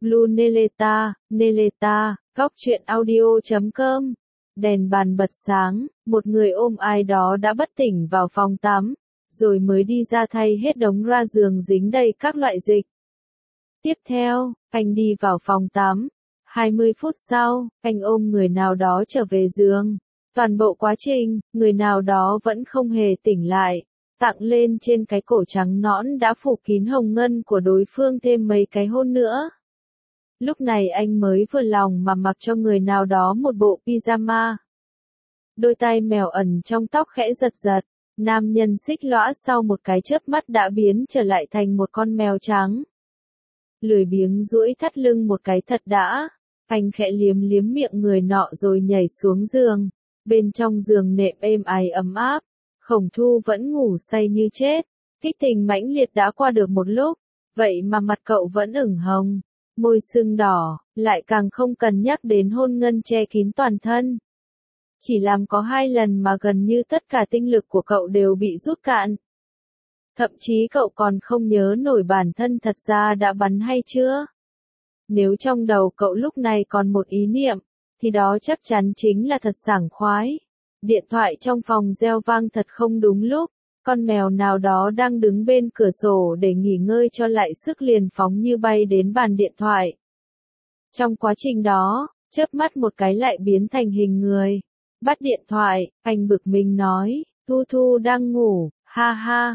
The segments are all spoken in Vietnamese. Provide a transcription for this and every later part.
Blue Neleta, Neleta, góc truyện audio.com. Đèn bàn bật sáng, một người ôm ai đó đã bất tỉnh vào phòng tắm, rồi mới đi ra thay hết đống ra giường dính đầy các loại dịch. Tiếp theo, anh đi vào phòng tắm. 20 phút sau, anh ôm người nào đó trở về giường. Toàn bộ quá trình, người nào đó vẫn không hề tỉnh lại. Tặng lên trên cái cổ trắng nõn đã phủ kín hồng ngân của đối phương thêm mấy cái hôn nữa. Lúc này anh mới vừa lòng mà mặc cho người nào đó một bộ pyjama. Đôi tay mèo ẩn trong tóc khẽ giật giật, nam nhân xích lõa sau một cái chớp mắt đã biến trở lại thành một con mèo trắng. Lười biếng duỗi thắt lưng một cái thật đã, anh khẽ liếm liếm miệng người nọ rồi nhảy xuống giường. Bên trong giường nệm êm ái ấm áp, Khổng Thu vẫn ngủ say như chết. Kích tình mãnh liệt đã qua được một lúc, vậy mà mặt cậu vẫn ửng hồng, môi sưng đỏ, lại càng không cần nhắc đến hôn ngân che kín toàn thân. Chỉ làm có 2 lần mà gần như tất cả tinh lực của cậu đều bị rút cạn. Thậm chí cậu còn không nhớ nổi bản thân thật ra đã bắn hay chưa. Nếu trong đầu cậu lúc này còn một ý niệm, thì đó chắc chắn chính là thật sảng khoái. Điện thoại trong phòng reo vang thật không đúng lúc, con mèo nào đó đang đứng bên cửa sổ để nghỉ ngơi cho lại sức liền phóng như bay đến bàn điện thoại. Trong quá trình đó, chớp mắt một cái lại biến thành hình người. Bắt điện thoại, anh bực mình nói, Thu Thu đang ngủ, ha ha,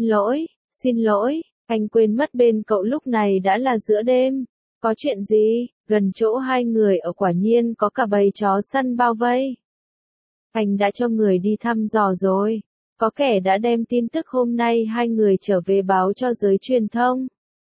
xin lỗi, anh quên mất bên cậu lúc này đã là giữa đêm. Có chuyện gì? Gần chỗ hai người ở quả nhiên có cả bầy chó săn bao vây. Anh đã cho người đi thăm dò rồi. Có kẻ đã đem tin tức hôm nay hai người trở về báo cho giới truyền thông.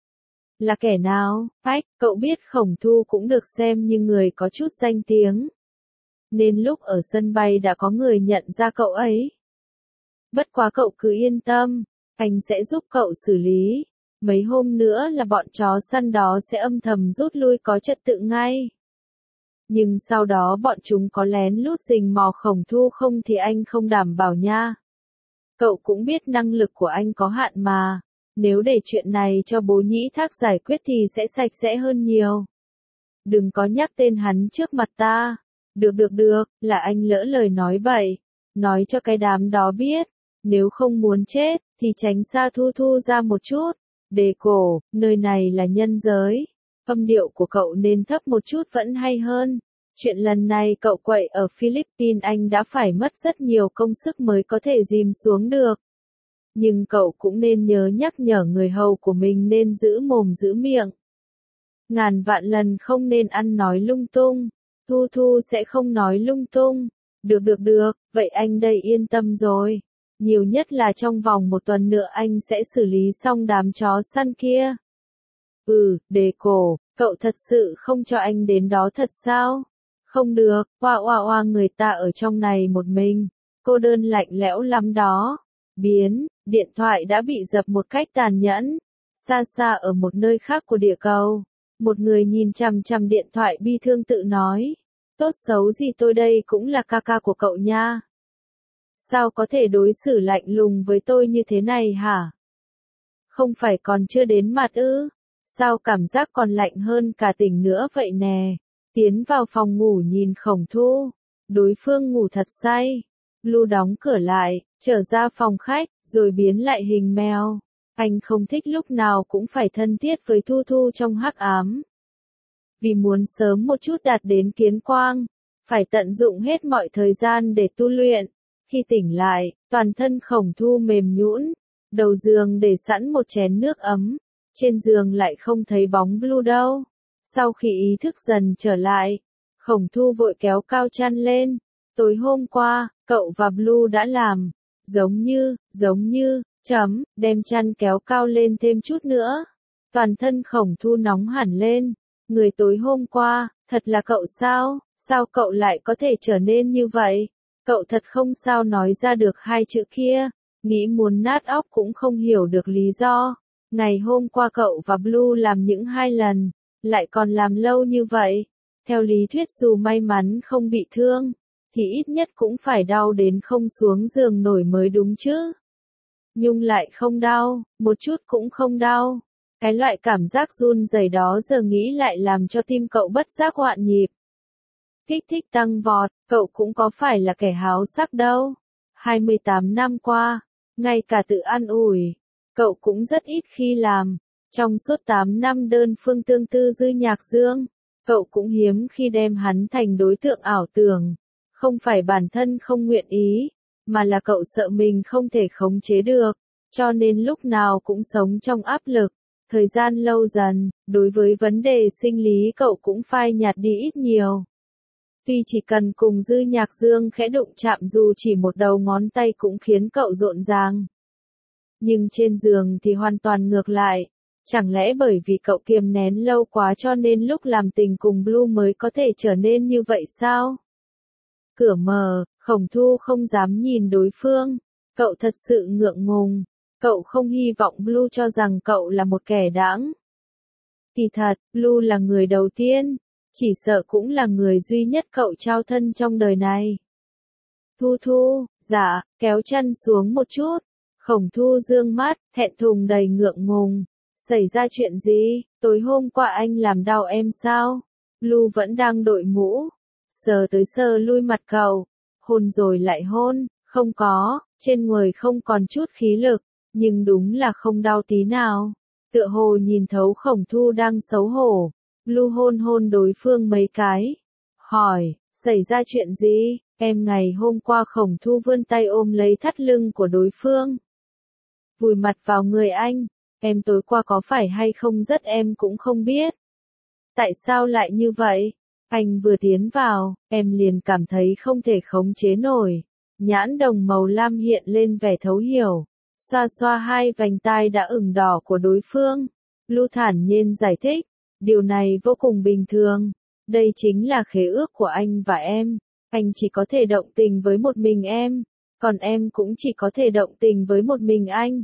Là kẻ nào? Cậu biết Khổng Thu cũng được xem như người có chút danh tiếng. Nên lúc ở sân bay đã có người nhận ra cậu ấy. Bất quá cậu cứ yên tâm, anh sẽ giúp cậu xử lý. Mấy hôm nữa là bọn chó săn đó sẽ âm thầm rút lui có trật tự ngay. Nhưng sau đó bọn chúng có lén lút rình mò Khổng Thu không thì anh không đảm bảo nha. Cậu cũng biết năng lực của anh có hạn mà. Nếu để chuyện này cho bố Nhĩ Thác giải quyết thì sẽ sạch sẽ hơn nhiều. Đừng có nhắc tên hắn trước mặt ta. Được, là anh lỡ lời nói bậy. Nói cho cái đám đó biết. Nếu không muốn chết, thì tránh xa Thu Thu ra một chút. Đề cổ, nơi này là nhân giới. Âm điệu của cậu nên thấp một chút vẫn hay hơn. Chuyện lần này cậu quậy ở Philippines anh đã phải mất rất nhiều công sức mới có thể dìm xuống được. Nhưng cậu cũng nên nhớ nhắc nhở người hầu của mình nên giữ mồm giữ miệng. Ngàn vạn lần không nên ăn nói lung tung. Thu Thu sẽ không nói lung tung. Được, vậy anh đây yên tâm rồi. Nhiều nhất là trong vòng 1 tuần nữa anh sẽ xử lý xong đám chó săn kia. Đề cổ, cậu thật sự không cho anh đến đó thật sao? Không được, oa người ta ở trong này một mình, cô đơn lạnh lẽo lắm đó. Điện thoại đã bị dập một cách tàn nhẫn. Xa ở một nơi khác của địa cầu, một người nhìn chằm chằm điện thoại bi thương tự nói, tốt xấu gì tôi đây cũng là ca của cậu nha. Sao có thể đối xử lạnh lùng với tôi như thế này hả? Không phải còn chưa đến mặt ư? Sao cảm giác còn lạnh hơn cả tỉnh nữa vậy nè? Tiến vào phòng ngủ nhìn Khổng Thu. Đối phương ngủ thật say. Blue đóng cửa lại, trở ra phòng khách, rồi biến lại hình mèo. Anh không thích lúc nào cũng phải thân thiết với Thu Thu trong hắc ám. Vì muốn sớm một chút đạt đến kiến quang, phải tận dụng hết mọi thời gian để tu luyện. Khi tỉnh lại, toàn thân Khổng Thu mềm nhũn, đầu giường để sẵn một chén nước ấm. Trên giường lại không thấy bóng Blue đâu. Sau khi ý thức dần trở lại, Khổng Thu vội kéo cao chăn lên. Tối hôm qua, cậu và Blue đã làm, giống như, đem chăn kéo cao lên thêm chút nữa. Toàn thân Khổng Thu nóng hẳn lên. Người tối hôm qua, thật là cậu sao? Sao cậu lại có thể trở nên như vậy? Cậu thật không sao nói ra được 2 chữ kia. Nghĩ muốn nát óc cũng không hiểu được lý do. Ngày hôm qua cậu và Blue làm những 2 lần, lại còn làm lâu như vậy. Theo lý thuyết dù may mắn không bị thương, thì ít nhất cũng phải đau đến không xuống giường nổi mới đúng chứ. Nhưng lại không đau, một chút cũng không đau. Cái loại cảm giác run rẩy đó giờ nghĩ lại làm cho tim cậu bất giác hoạn nhịp. Kích thích tăng vọt, cậu cũng có phải là kẻ háo sắc đâu. 28 năm qua, ngay cả tự an ủi, cậu cũng rất ít khi làm. Trong suốt 8 năm đơn phương tương tư Dư Nhạc Dương, cậu cũng hiếm khi đem hắn thành đối tượng ảo tưởng. Không phải bản thân không nguyện ý, mà là cậu sợ mình không thể khống chế được, cho nên lúc nào cũng sống trong áp lực. Thời gian lâu dần, đối với vấn đề sinh lý cậu cũng phai nhạt đi ít nhiều. Tuy chỉ cần cùng Dư Nhạc Dương khẽ đụng chạm dù chỉ một đầu ngón tay cũng khiến cậu rộn ràng. Nhưng trên giường thì hoàn toàn ngược lại. Chẳng lẽ bởi vì cậu kiềm nén lâu quá cho nên lúc làm tình cùng Blue mới có thể trở nên như vậy sao? Cửa mở, Khổng Thu không dám nhìn đối phương. Cậu thật sự ngượng ngùng. Cậu không hy vọng Blue cho rằng cậu là một kẻ đãng. Kỳ thật, Blue là người đầu tiên, chỉ sợ cũng là người duy nhất cậu trao thân trong đời này. Thu Thu, dạ, kéo chân xuống một chút. Khổng Thu dương mắt, thẹn thùng đầy ngượng ngùng. Xảy ra chuyện gì? Tối hôm qua anh làm đau em sao? Blue vẫn đang đội mũ. Sờ tới sờ lui mặt cậu. Hôn rồi lại hôn. Không có, trên người không còn chút khí lực. Nhưng đúng là không đau tí nào. Tựa hồ nhìn thấu Khổng Thu đang xấu hổ. Blue hôn hôn đối phương mấy cái. Hỏi, xảy ra chuyện gì? Em ngày hôm qua Khổng Thu vươn tay ôm lấy thắt lưng của đối phương. Vùi mặt vào người anh. Em tối qua có phải hay không rất em cũng không biết. Tại sao lại như vậy? Anh vừa tiến vào, em liền cảm thấy không thể khống chế nổi. Nhãn đồng màu lam hiện lên vẻ thấu hiểu. Xoa xoa hai vành tai đã ửng đỏ của đối phương. Blue thản nhiên giải thích. Điều này vô cùng bình thường. Đây chính là khế ước của anh và em. Anh chỉ có thể động tình với một mình em. Còn em cũng chỉ có thể động tình với một mình anh.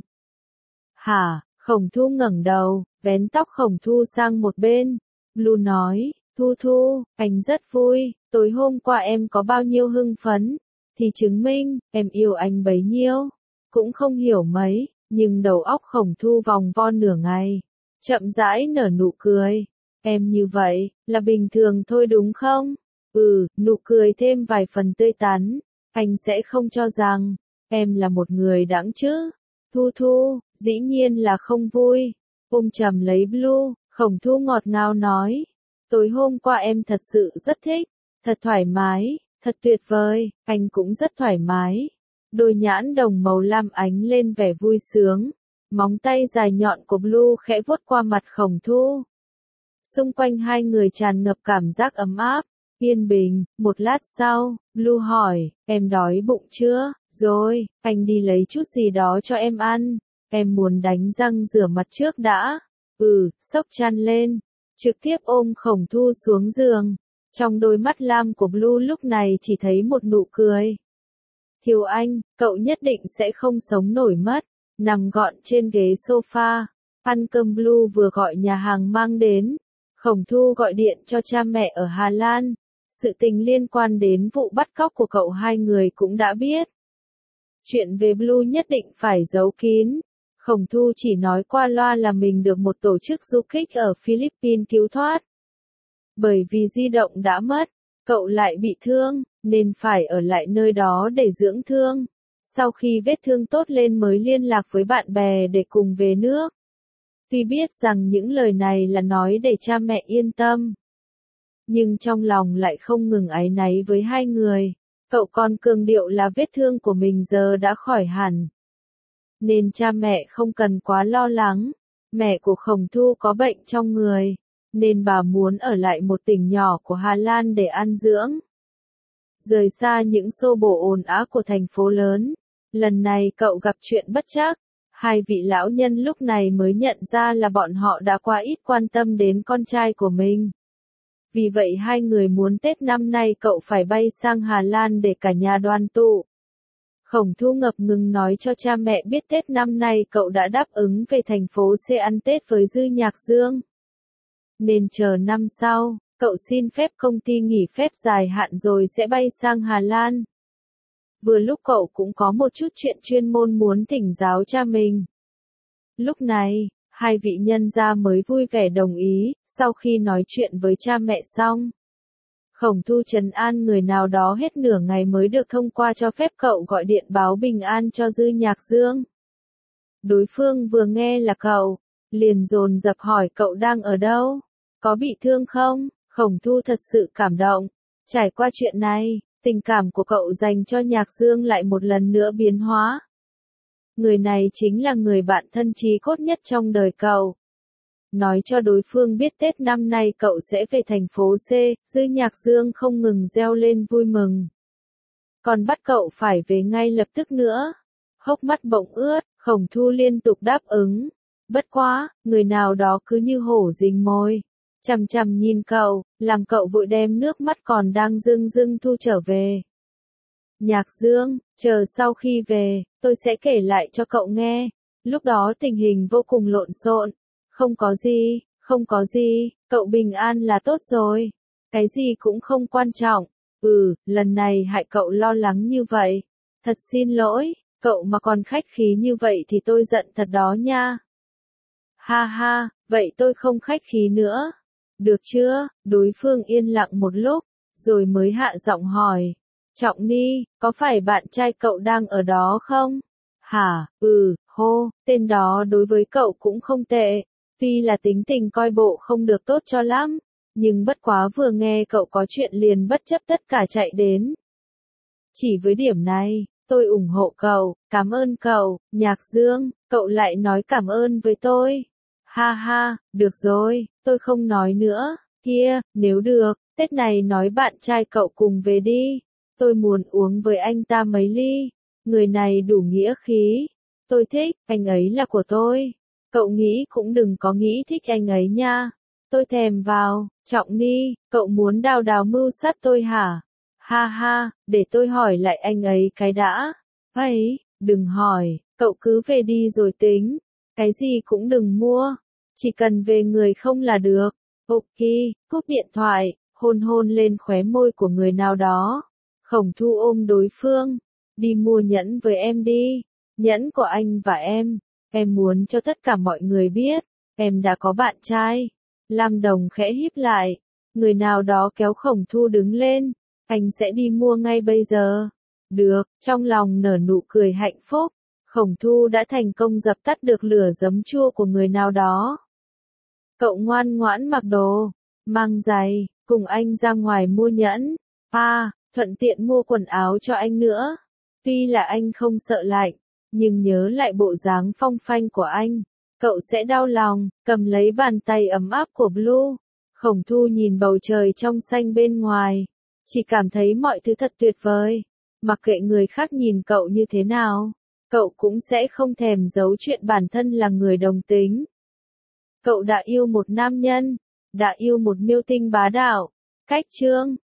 Hả? Khổng Thu ngẩng đầu, vén tóc Khổng Thu sang một bên. Blue nói, Thu Thu, anh rất vui, tối hôm qua em có bao nhiêu hưng phấn, thì chứng minh, em yêu anh bấy nhiêu. Cũng không hiểu mấy, nhưng đầu óc Khổng Thu vòng vo nửa ngày. Chậm rãi nở nụ cười. Em như vậy, là bình thường thôi đúng không? Nụ cười thêm vài phần tươi tắn. Anh sẽ không cho rằng, em là một người đãng chứ. Thu Thu, dĩ nhiên là không vui. Ôm chầm lấy Blue, Khổng Thu ngọt ngào nói. Tối hôm qua em thật sự rất thích. Thật thoải mái, thật tuyệt vời, anh cũng rất thoải mái. Đôi nhãn đồng màu lam ánh lên vẻ vui sướng. Móng tay dài nhọn của Blue khẽ vuốt qua mặt Khổng Thu. Xung quanh hai người tràn ngập cảm giác ấm áp, yên bình. Một lát sau, Blue hỏi, em đói bụng chưa? Rồi, anh đi lấy chút gì đó cho em ăn. Em muốn đánh răng rửa mặt trước đã. Xốc chăn lên. Trực tiếp ôm Khổng Thu xuống giường. Trong đôi mắt lam của Blue lúc này chỉ thấy một nụ cười. Thiếu anh, cậu nhất định sẽ không sống nổi mất. Nằm gọn trên ghế sofa. Ăn cơm Blue vừa gọi nhà hàng mang đến. Khổng Thu gọi điện cho cha mẹ ở Hà Lan. Sự tình liên quan đến vụ bắt cóc của cậu hai người cũng đã biết. Chuyện về Blue nhất định phải giấu kín. Khổng Thu chỉ nói qua loa là mình được một tổ chức du kích ở Philippines cứu thoát. Bởi vì di động đã mất, cậu lại bị thương, nên phải ở lại nơi đó để dưỡng thương. Sau khi vết thương tốt lên mới liên lạc với bạn bè để cùng về nước. Tuy biết rằng những lời này là nói để cha mẹ yên tâm, nhưng trong lòng lại không ngừng áy náy với hai người. Cậu còn cường điệu là vết thương của mình giờ đã khỏi hẳn, nên cha mẹ không cần quá lo lắng. Mẹ của Khổng Thu có bệnh trong người, nên bà muốn ở lại một tỉnh nhỏ của Hà Lan để an dưỡng. Rời xa những xô bồ ồn ào của thành phố lớn. Lần này cậu gặp chuyện bất trắc. Hai vị lão nhân lúc này mới nhận ra là bọn họ đã quá ít quan tâm đến con trai của mình. Vì vậy hai người muốn Tết năm nay cậu phải bay sang Hà Lan để cả nhà đoàn tụ. Khổng Thu ngập ngừng nói cho cha mẹ biết Tết năm nay cậu đã đáp ứng về thành phố C ăn Tết với Dư Nhạc Dương. Nên chờ năm sau, cậu xin phép công ty nghỉ phép dài hạn rồi sẽ bay sang Hà Lan. Vừa lúc cậu cũng có một chút chuyện chuyên môn muốn thỉnh giáo cha mình. Lúc này, Hai vị nhân gia mới vui vẻ đồng ý, sau khi nói chuyện với cha mẹ xong. Khổng Thu trấn an người nào đó hết nửa ngày mới được thông qua cho phép cậu gọi điện báo bình an cho Dư Nhạc Dương. Đối phương vừa nghe là cậu, liền dồn dập hỏi cậu đang ở đâu, có bị thương không? Khổng Thu thật sự cảm động. Trải qua chuyện này, tình cảm của cậu dành cho Nhạc Dương lại một lần nữa biến hóa. Người này chính là người bạn thân chí cốt nhất trong đời cậu. Nói cho đối phương biết Tết năm nay cậu sẽ về thành phố C, Dư Nhạc Dương không ngừng reo lên vui mừng. Còn bắt cậu phải về ngay lập tức nữa. Hốc mắt bỗng ướt, Khổng Thu liên tục đáp ứng. Bất quá, người nào đó cứ như hổ rình mồi. Chằm chằm nhìn cậu, làm cậu vội đem nước mắt còn đang rưng rưng thu trở về. Nhạc Dương, chờ sau khi về, tôi sẽ kể lại cho cậu nghe. Lúc đó tình hình vô cùng lộn xộn. Không có gì, cậu bình an là tốt rồi. Cái gì cũng không quan trọng. Lần này hại cậu lo lắng như vậy. Thật xin lỗi, cậu mà còn khách khí như vậy thì tôi giận thật đó nha. Ha ha, vậy tôi không khách khí nữa. Được chưa? Đối phương yên lặng một lúc, rồi mới hạ giọng hỏi. Trọng Ni, có phải bạn trai cậu đang ở đó không? Hả, tên đó đối với cậu cũng không tệ. Tuy là tính tình coi bộ không được tốt cho lắm, nhưng bất quá vừa nghe cậu có chuyện liền bất chấp tất cả chạy đến. Chỉ với điểm này, tôi ủng hộ cậu, cảm ơn cậu, Nhạc Dương, cậu lại nói cảm ơn với tôi. Ha ha, được rồi, tôi không nói nữa, kia, nếu được, Tết này nói bạn trai cậu cùng về đi, tôi muốn uống với anh ta mấy ly, người này đủ nghĩa khí, tôi thích, anh ấy là của tôi, cậu nghĩ cũng đừng có nghĩ thích anh ấy nha, tôi thèm vào, Trọng Ni, cậu muốn đào đào mưu sát tôi hả? Ha ha, để tôi hỏi lại anh ấy cái đã, ấy, đừng hỏi, cậu cứ về đi rồi tính, cái gì cũng đừng mua. Chỉ cần về người không là được. Ok, cúp điện thoại, hôn lên khóe môi của người nào đó. Khổng Thu ôm đối phương. Đi mua nhẫn với em đi. Nhẫn của anh và em muốn cho tất cả mọi người biết, em đã có bạn trai. Lam Đồng khẽ híp lại. Người nào đó kéo Khổng Thu đứng lên. Anh sẽ đi mua ngay bây giờ. Được, trong lòng nở nụ cười hạnh phúc. Khổng Thu đã thành công dập tắt được lửa giấm chua của người nào đó. Cậu ngoan ngoãn mặc đồ, mang giày, cùng anh ra ngoài mua nhẫn. Thuận tiện mua quần áo cho anh nữa. Tuy là anh không sợ lạnh, nhưng nhớ lại bộ dáng phong phanh của anh, cậu sẽ đau lòng, cầm lấy bàn tay ấm áp của Blue. Khổng Thu nhìn bầu trời trong xanh bên ngoài, chỉ cảm thấy mọi thứ thật tuyệt vời. Mặc kệ người khác nhìn cậu như thế nào, cậu cũng sẽ không thèm giấu chuyện bản thân là người đồng tính. Cậu đã yêu một nam nhân, đã yêu một miêu tinh bá đạo. Cách chương